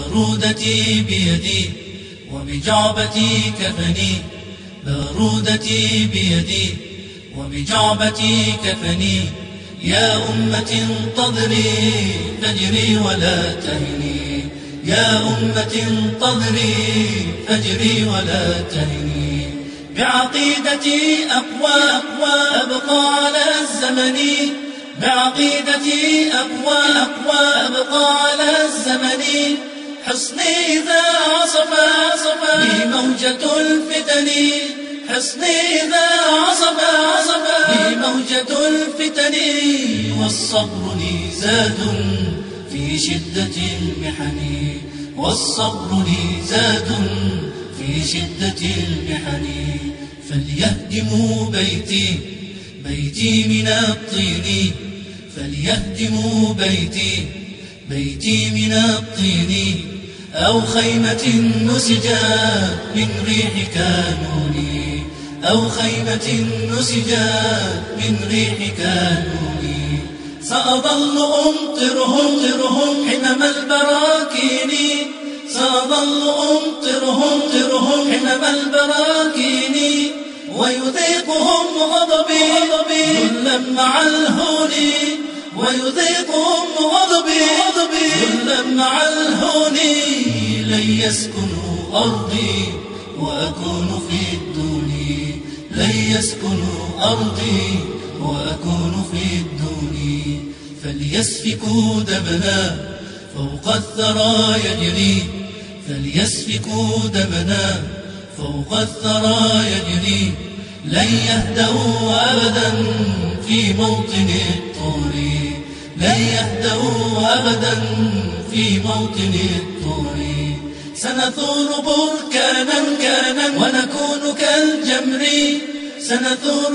بارودتي بيدي وبجعبتي كفني، بارودتي بيدي وبجعبتي كفني. يا أمة انتظري فاجري ولا تهني، يا أمة انتظري فاجري ولا تهني. بعقيدتي أقوى أبقى على الزمن، بعقيدتي أقوى أبقى على الزمن. حصني إذا عصف بي موجة الفتن، حصني إذا عصف بي موجة الفتن. والصبر لي زاد في شدة المحن، والصبر لي زاد في شدة المحن. فليهدموا بيتي من الطين، فليهدموا بيتي من الطين. أو خيمة نسجت من ريح كانوني، أو خيمة نسجت من ريح كانوني. سأظل أمطرهم حمم البراكين، سأظل أمطرهم حمم البراكين. ويذيقهم غضبي ذلا مع الهون، ويذيقهم غضبي ذلا مع الهون. لن يسكنوا أرضي وأكون في الدون، لن يسكنوا أرضي وأكون في الدون. فليسفكوا دمنا فوق الثرى يجري، فليسفكوا دمنا فوق الثرى يجري. لن يهدأوا أبدا في موطن الطور، لن يهدأوا أبدا في موطن الطور. سنثور بركانا ونكون كالجمر، سنثور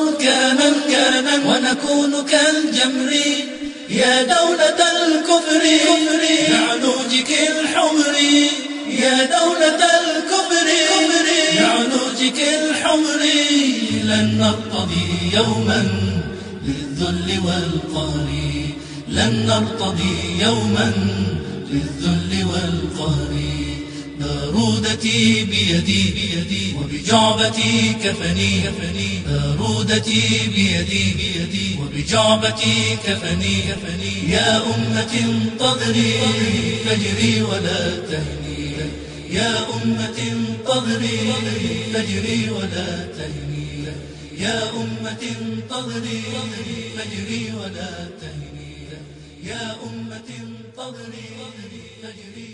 بركانا ونكون كالجمر. يا دولة الكفر بعلوجك الحمر، يا دولة الكفر بعلوجك الحمر. لن نرتضي يوما للذل والقهر، لن نرتضي يوما للذل والقهر. بارودتي بيدي وبجعبتي كفني، بارودتي بيدي وبجعبتي كفني. يا أمة انتظري فاجري ولا تهني، يا أمة انتظري فاجري ولا تهني، يا أمة انتظري فاجري ولا تهني، يا أمة انتظري فاجري